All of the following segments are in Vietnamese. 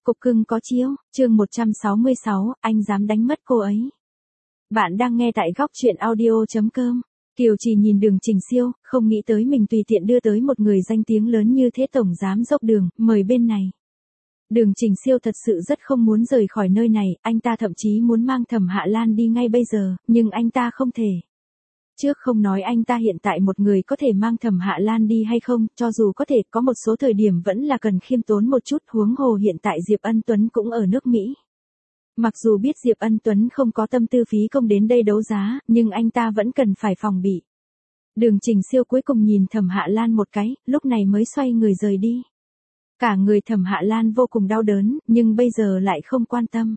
Cục cưng có chiếu, chương 166, anh dám đánh mất cô ấy. Bạn đang nghe tại góc truyện audio.com. Kiều Trì nhìn Đường Trình Siêu, không nghĩ tới mình tùy tiện đưa tới một người danh tiếng lớn như thế tổng giám dốc đường, mời bên này. Đường Trình Siêu thật sự rất không muốn rời khỏi nơi này, anh ta thậm chí muốn mang Thẩm Hạ Lan đi ngay bây giờ, nhưng anh ta không thể. Trước không nói anh ta hiện tại một người có thể mang Thẩm Hạ Lan đi hay không, cho dù có thể có một số thời điểm vẫn là cần khiêm tốn một chút, huống hồ hiện tại Diệp Ân Tuấn cũng ở nước Mỹ. Mặc dù biết Diệp Ân Tuấn không có tâm tư phí công đến đây đấu giá, nhưng anh ta vẫn cần phải phòng bị. Đường Trình Siêu cuối cùng nhìn Thẩm Hạ Lan một cái, lúc này mới xoay người rời đi. Cả người Thẩm Hạ Lan vô cùng đau đớn, nhưng bây giờ lại không quan tâm.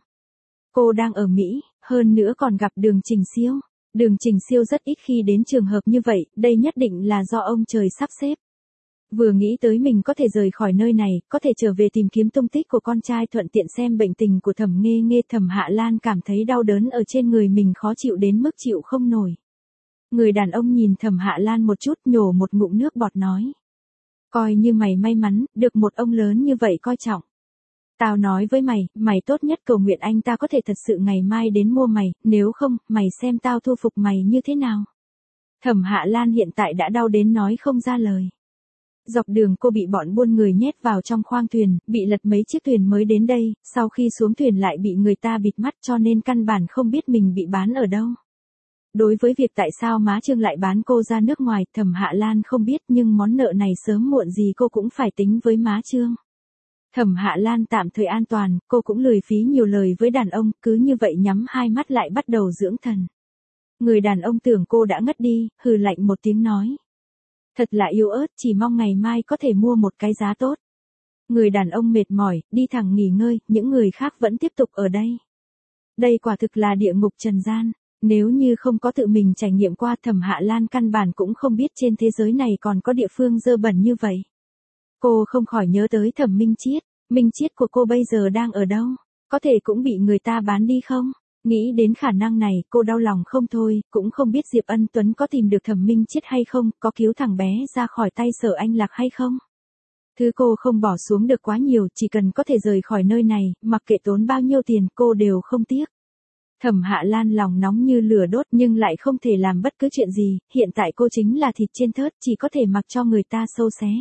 Cô đang ở Mỹ, hơn nữa còn gặp Đường Trình Siêu. Đường Trình Siêu rất ít khi đến trường hợp như vậy, đây nhất định là do ông trời sắp xếp. Vừa nghĩ tới mình có thể rời khỏi nơi này, có thể trở về tìm kiếm tung tích của con trai, thuận tiện xem bệnh tình của Thẩm Nghê Nghê, Thẩm Hạ Lan cảm thấy đau đớn ở trên người mình khó chịu đến mức chịu không nổi. Người đàn ông nhìn Thẩm Hạ Lan một chút, nhổ một ngụm nước bọt nói. Coi như mày may mắn, được một ông lớn như vậy coi trọng. Tao nói với mày, mày tốt nhất cầu nguyện anh ta có thể thật sự ngày mai đến mua mày, nếu không, mày xem tao thu phục mày như thế nào. Thẩm Hạ Lan hiện tại đã đau đến nói không ra lời. Dọc đường cô bị bọn buôn người nhét vào trong khoang thuyền, bị lật mấy chiếc thuyền mới đến đây, sau khi xuống thuyền lại bị người ta bịt mắt cho nên căn bản không biết mình bị bán ở đâu. Đối với việc tại sao má Trương lại bán cô ra nước ngoài, Thẩm Hạ Lan không biết, nhưng món nợ này sớm muộn gì cô cũng phải tính với má Trương. Thẩm Hạ Lan tạm thời an toàn, cô cũng lười phí nhiều lời với đàn ông, cứ như vậy nhắm hai mắt lại bắt đầu dưỡng thần. Người đàn ông tưởng cô đã ngất đi, hừ lạnh một tiếng nói. Thật là yếu ớt, chỉ mong ngày mai có thể mua một cái giá tốt. Người đàn ông mệt mỏi, đi thẳng nghỉ ngơi, những người khác vẫn tiếp tục ở đây. Đây quả thực là địa ngục trần gian. Nếu như không có tự mình trải nghiệm qua, Thẩm Hạ Lan căn bản cũng không biết trên thế giới này còn có địa phương dơ bẩn như vậy. Cô không khỏi nhớ tới Thẩm Minh Chiết của cô bây giờ đang ở đâu? Có thể cũng bị người ta bán đi không? Nghĩ đến khả năng này, cô đau lòng không thôi, cũng không biết Diệp Ân Tuấn có tìm được Thẩm Minh Chiết hay không, có cứu thằng bé ra khỏi tay Sở Anh Lạc hay không? Thứ cô không bỏ xuống được quá nhiều, chỉ cần có thể rời khỏi nơi này, mặc kệ tốn bao nhiêu tiền, cô đều không tiếc. Thẩm Hạ Lan lòng nóng như lửa đốt nhưng lại không thể làm bất cứ chuyện gì, hiện tại cô chính là thịt trên thớt, chỉ có thể mặc cho người ta xâu xé.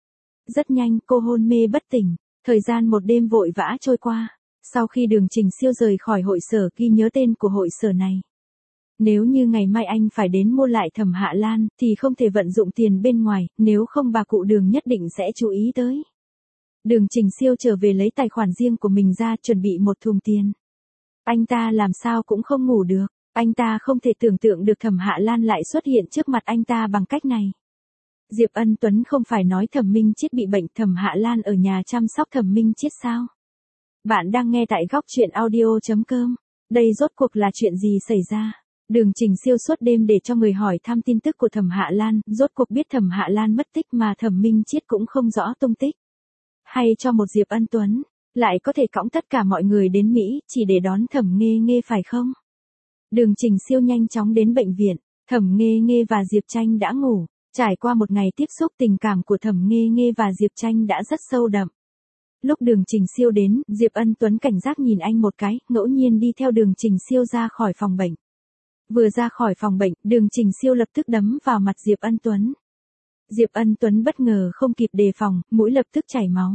Rất nhanh, cô hôn mê bất tỉnh, thời gian một đêm vội vã trôi qua. Sau khi Đường Trình Siêu rời khỏi hội sở, ghi nhớ tên của hội sở này. Nếu như ngày mai anh phải đến mua lại Thẩm Hạ Lan, thì không thể vận dụng tiền bên ngoài, nếu không bà cụ Đường nhất định sẽ chú ý tới. Đường Trình Siêu trở về lấy tài khoản riêng của mình ra, chuẩn bị một thùng tiền. Anh ta làm sao cũng không ngủ được, anh ta không thể tưởng tượng được Thẩm Hạ Lan lại xuất hiện trước mặt anh ta bằng cách này. Diệp Ân Tuấn không phải nói Thẩm Minh Chiết bị bệnh, Thẩm Hạ Lan ở nhà chăm sóc Thẩm Minh Chiết sao? Bạn đang nghe tại góc truyện audio.com. Đây rốt cuộc là chuyện gì xảy ra? Đường Trình Siêu suốt đêm để cho người hỏi thăm tin tức của Thẩm Hạ Lan, rốt cuộc biết Thẩm Hạ Lan mất tích mà Thẩm Minh Chiết cũng không rõ tung tích. Hay cho một Diệp Ân Tuấn, lại có thể cõng tất cả mọi người đến Mỹ, chỉ để đón Thẩm Nghê Nghê phải không? Đường Trình Siêu nhanh chóng đến bệnh viện, Thẩm Nghê Nghê và Diệp Tranh đã ngủ. Trải qua một ngày tiếp xúc, tình cảm của Thẩm Nghê Nghê và Diệp Tranh đã rất sâu đậm. Lúc Đường Trình Siêu đến, Diệp Ân Tuấn cảnh giác nhìn anh một cái, ngẫu nhiên đi theo Đường Trình Siêu ra khỏi phòng bệnh. Vừa ra khỏi phòng bệnh, Đường Trình Siêu lập tức đấm vào mặt Diệp Ân Tuấn. Diệp Ân Tuấn bất ngờ không kịp đề phòng, mũi lập tức chảy máu.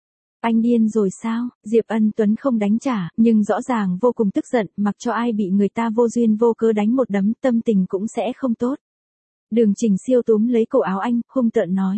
Anh điên rồi sao? Diệp Ân Tuấn không đánh trả, nhưng rõ ràng vô cùng tức giận, mặc cho ai bị người ta vô duyên vô cớ đánh một đấm, tâm tình cũng sẽ không tốt. Đường Trình Siêu túm lấy cổ áo anh, hung tợn nói.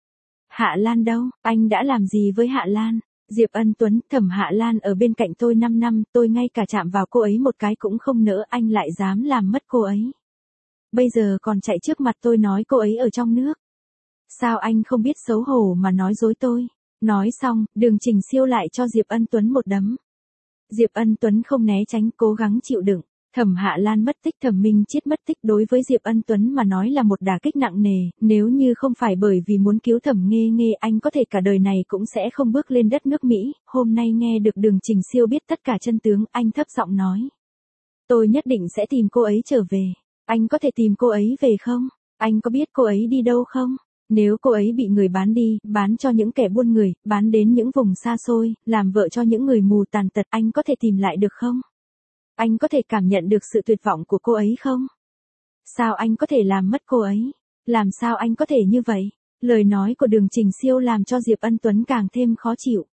Hạ Lan đâu? Anh đã làm gì với Hạ Lan? Diệp Ân Tuấn, Thẩm Hạ Lan ở bên cạnh tôi 5 năm, tôi ngay cả chạm vào cô ấy một cái cũng không nỡ, anh lại dám làm mất cô ấy. Bây giờ còn chạy trước mặt tôi nói cô ấy ở trong nước. Sao anh không biết xấu hổ mà nói dối tôi? Nói xong, Đường Trình Siêu lại cho Diệp Ân Tuấn một đấm. Diệp Ân Tuấn không né tránh, cố gắng chịu đựng. Thẩm Hạ Lan mất tích, Thẩm Minh Chiết mất tích đối với Diệp Ân Tuấn mà nói là một đả kích nặng nề, nếu như không phải bởi vì muốn cứu Thẩm Nghê Nghê, anh có thể cả đời này cũng sẽ không bước lên đất nước Mỹ. Hôm nay nghe được Đường Trình Siêu biết tất cả chân tướng, anh thấp giọng nói. Tôi nhất định sẽ tìm cô ấy trở về. Anh có thể tìm cô ấy về không? Anh có biết cô ấy đi đâu không? Nếu cô ấy bị người bán đi, bán cho những kẻ buôn người, bán đến những vùng xa xôi, làm vợ cho những người mù tàn tật, anh có thể tìm lại được không? Anh có thể cảm nhận được sự tuyệt vọng của cô ấy không? Sao anh có thể làm mất cô ấy? Làm sao anh có thể như vậy? Lời nói của Đường Trình Siêu làm cho Diệp Ân Tuấn càng thêm khó chịu.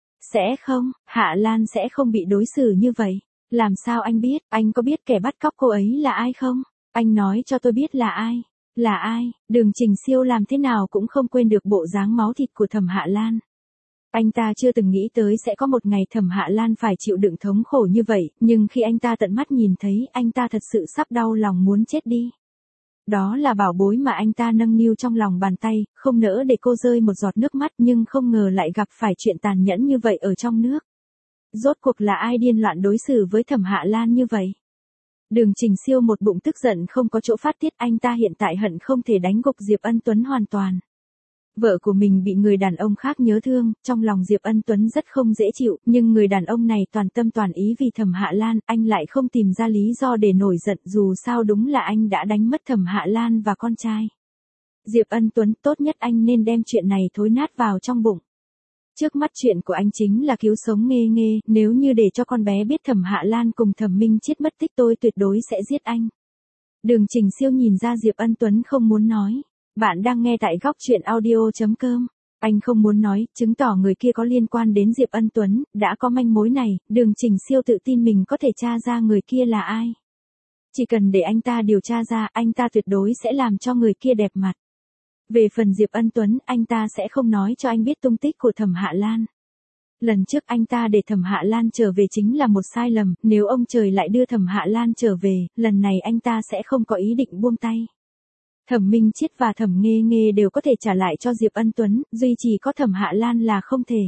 Sẽ không, Hạ Lan sẽ không bị đối xử như vậy. Làm sao anh biết, anh có biết kẻ bắt cóc cô ấy là ai không? Anh nói cho tôi biết là ai. Là ai? Đường Trình Siêu làm thế nào cũng không quên được bộ dáng máu thịt của Thẩm Hạ Lan. Anh ta chưa từng nghĩ tới sẽ có một ngày Thẩm Hạ Lan phải chịu đựng thống khổ như vậy, nhưng khi anh ta tận mắt nhìn thấy, anh ta thật sự sắp đau lòng muốn chết đi. Đó là bảo bối mà anh ta nâng niu trong lòng bàn tay, không nỡ để cô rơi một giọt nước mắt, nhưng không ngờ lại gặp phải chuyện tàn nhẫn như vậy ở trong nước. Rốt cuộc là ai điên loạn đối xử với Thẩm Hạ Lan như vậy? Đường Trình Siêu một bụng tức giận không có chỗ phát tiết, anh ta hiện tại hận không thể đánh gục Diệp Ân Tuấn hoàn toàn. Vợ của mình bị người đàn ông khác nhớ thương, trong lòng Diệp Ân Tuấn rất không dễ chịu, nhưng người đàn ông này toàn tâm toàn ý vì Thẩm Hạ Lan, anh lại không tìm ra lý do để nổi giận, dù sao đúng là anh đã đánh mất Thẩm Hạ Lan và con trai. Diệp Ân Tuấn, tốt nhất anh nên đem chuyện này thối nát vào trong bụng. Trước mắt chuyện của anh chính là cứu sống Nghê Nghê, nếu như để cho con bé biết Thẩm Hạ Lan cùng Thẩm Minh Chiết mất tích, tôi tuyệt đối sẽ giết anh. Đường Trình Siêu nhìn ra Diệp Ân Tuấn không muốn nói. Bạn đang nghe tại góc truyện audio.com. Anh không muốn nói, chứng tỏ người kia có liên quan đến Diệp Ân Tuấn, đã có manh mối này, Đường Trình Siêu tự tin mình có thể tra ra người kia là ai. Chỉ cần để anh ta điều tra ra, anh ta tuyệt đối sẽ làm cho người kia đẹp mặt. Về phần Diệp Ân Tuấn, anh ta sẽ không nói cho anh biết tung tích của Thẩm Hạ Lan. Lần trước anh ta để Thẩm Hạ Lan trở về chính là một sai lầm, nếu ông trời lại đưa Thẩm Hạ Lan trở về, lần này anh ta sẽ không có ý định buông tay. Thẩm Minh Chiết và Thẩm Nghê Nghê đều có thể trả lại cho Diệp Ân Tuấn, duy chỉ có Thẩm Hạ Lan là không thể.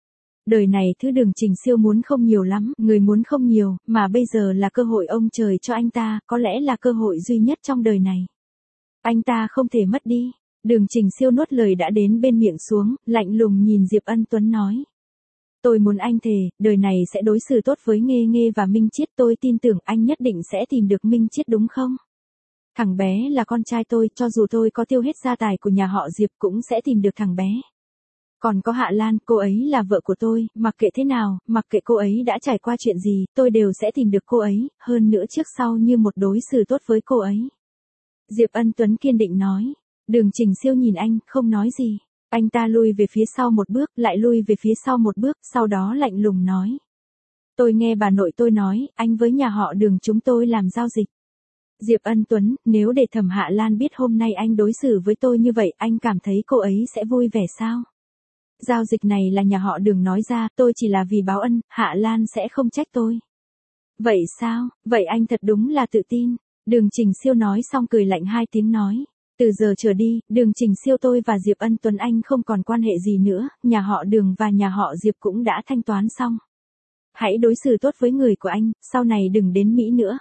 Đời này thứ Đường Trình Siêu muốn không nhiều lắm, người muốn không nhiều, mà bây giờ là cơ hội ông trời cho anh ta, có lẽ là cơ hội duy nhất trong đời này. Anh ta không thể mất đi. Đường Trình Siêu nuốt lời đã đến bên miệng xuống, lạnh lùng nhìn Diệp Ân Tuấn nói. Tôi muốn anh thề, đời này sẽ đối xử tốt với Nghê Nghê và Minh Chiết, tôi tin tưởng anh nhất định sẽ tìm được Minh Chiết đúng không? Thằng bé là con trai tôi, cho dù tôi có tiêu hết gia tài của nhà họ Diệp cũng sẽ tìm được thằng bé. Còn có Hạ Lan, cô ấy là vợ của tôi, mặc kệ thế nào, mặc kệ cô ấy đã trải qua chuyện gì, tôi đều sẽ tìm được cô ấy, hơn nữa trước sau như một đối xử tốt với cô ấy. Diệp Ân Tuấn kiên định nói. Đường Trình Siêu nhìn anh, không nói gì. Anh ta lui về phía sau một bước, lại lui về phía sau một bước, sau đó lạnh lùng nói. Tôi nghe bà nội tôi nói, anh với nhà họ Đường chúng tôi làm giao dịch. Diệp Ân Tuấn, nếu để Thẩm Hạ Lan biết hôm nay anh đối xử với tôi như vậy, anh cảm thấy cô ấy sẽ vui vẻ sao? Giao dịch này là nhà họ Đường nói ra, tôi chỉ là vì báo ân, Hạ Lan sẽ không trách tôi. Vậy sao, vậy anh thật đúng là tự tin. Đường Trình Siêu nói xong cười lạnh hai tiếng nói. Từ giờ trở đi, Đường Trình Siêu tôi và Diệp Ân Tuấn anh không còn quan hệ gì nữa, nhà họ Đường và nhà họ Diệp cũng đã thanh toán xong. Hãy đối xử tốt với người của anh, sau này đừng đến Mỹ nữa.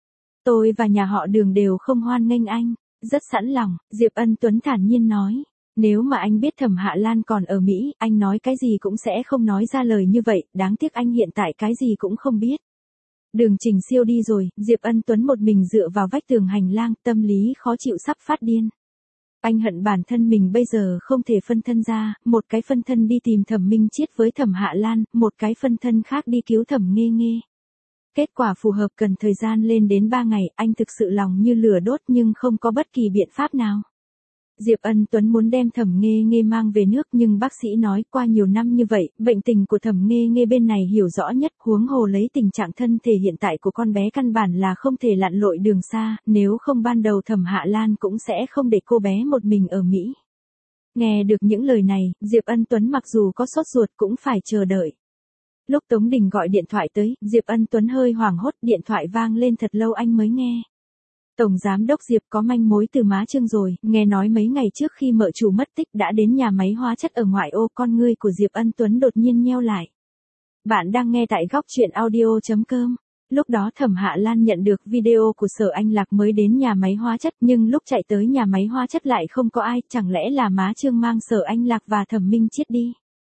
Tôi và nhà họ Đường đều không hoan nghênh anh. Rất sẵn lòng, Diệp Ân Tuấn thản nhiên nói. Nếu mà anh biết Thẩm Hạ Lan còn ở Mỹ, anh nói cái gì cũng sẽ không nói ra lời như vậy, đáng tiếc anh hiện tại cái gì cũng không biết. Đường Trình Siêu đi rồi, Diệp Ân Tuấn một mình dựa vào vách tường hành lang, tâm lý khó chịu sắp phát điên. Anh hận bản thân mình bây giờ không thể phân thân ra, một cái phân thân đi tìm Thẩm Minh Chiết với Thẩm Hạ Lan, một cái phân thân khác đi cứu Thẩm Nghê Nghê. Kết quả phù hợp cần thời gian lên đến 3 ngày, anh thực sự lòng như lửa đốt nhưng không có bất kỳ biện pháp nào. Diệp Ân Tuấn muốn đem Thẩm Nghê Nghê mang về nước nhưng bác sĩ nói qua nhiều năm như vậy, bệnh tình của Thẩm Nghê Nghê bên này hiểu rõ nhất, huống hồ lấy tình trạng thân thể hiện tại của con bé căn bản là không thể lặn lội đường xa, nếu không ban đầu Thẩm Hạ Lan cũng sẽ không để cô bé một mình ở Mỹ. Nghe được những lời này, Diệp Ân Tuấn mặc dù có sốt ruột cũng phải chờ đợi. Lúc Tống Đình gọi điện thoại tới, Diệp Ân Tuấn hơi hoảng hốt, điện thoại vang lên thật lâu anh mới nghe. Tổng giám đốc Diệp có manh mối từ má Trương rồi, nghe nói mấy ngày trước khi mợ chủ mất tích đã đến nhà máy hóa chất ở ngoại ô, con ngươi của Diệp Ân Tuấn đột nhiên nheo lại. Bạn đang nghe tại góc truyện audio.com. Lúc đó Thẩm Hạ Lan nhận được video của Sở Anh Lạc mới đến nhà máy hóa chất, nhưng lúc chạy tới nhà máy hóa chất lại không có ai, chẳng lẽ là má Trương mang Sở Anh Lạc và Thẩm Minh Chiết đi.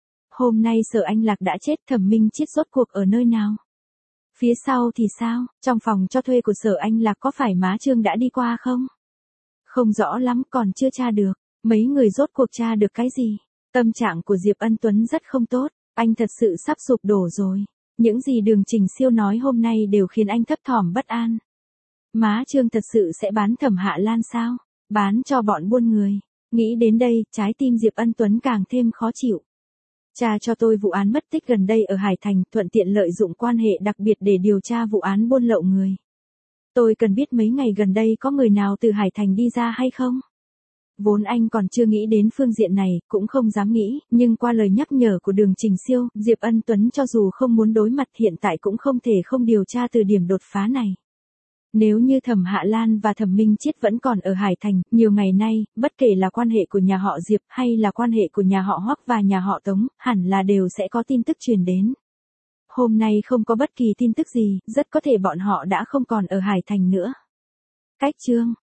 Hôm nay Sở Anh Lạc đã chết, Thẩm Minh Chiết rốt cuộc ở nơi nào? Phía sau thì sao, trong phòng cho thuê của Sở Anh Lạc có phải má Trương đã đi qua không? Không rõ lắm, còn chưa tra được. Mấy người rốt cuộc tra được cái gì? Tâm trạng của Diệp Ân Tuấn rất không tốt, anh thật sự sắp sụp đổ rồi. Những gì Đường Trình Siêu nói hôm nay đều khiến anh thấp thỏm bất an. Má Trương thật sự sẽ bán Thẩm Hạ Lan sao? Bán cho bọn buôn người. Nghĩ đến đây, trái tim Diệp Ân Tuấn càng thêm khó chịu. Tra cho tôi vụ án mất tích gần đây ở Hải Thành, thuận tiện lợi dụng quan hệ đặc biệt để điều tra vụ án buôn lậu người. Tôi cần biết mấy ngày gần đây có người nào từ Hải Thành đi ra hay không? Vốn anh còn chưa nghĩ đến phương diện này, cũng không dám nghĩ, nhưng qua lời nhắc nhở của Đường Trình Siêu, Diệp Ân Tuấn cho dù không muốn đối mặt hiện tại cũng không thể không điều tra từ điểm đột phá này. Nếu như Thẩm Hạ Lan và Thẩm Minh Chiết vẫn còn ở Hải Thành, nhiều ngày nay, bất kể là quan hệ của nhà họ Diệp hay là quan hệ của nhà họ Hoắc và nhà họ Tống, hẳn là đều sẽ có tin tức truyền đến. Hôm nay không có bất kỳ tin tức gì, rất có thể bọn họ đã không còn ở Hải Thành nữa. Cách chương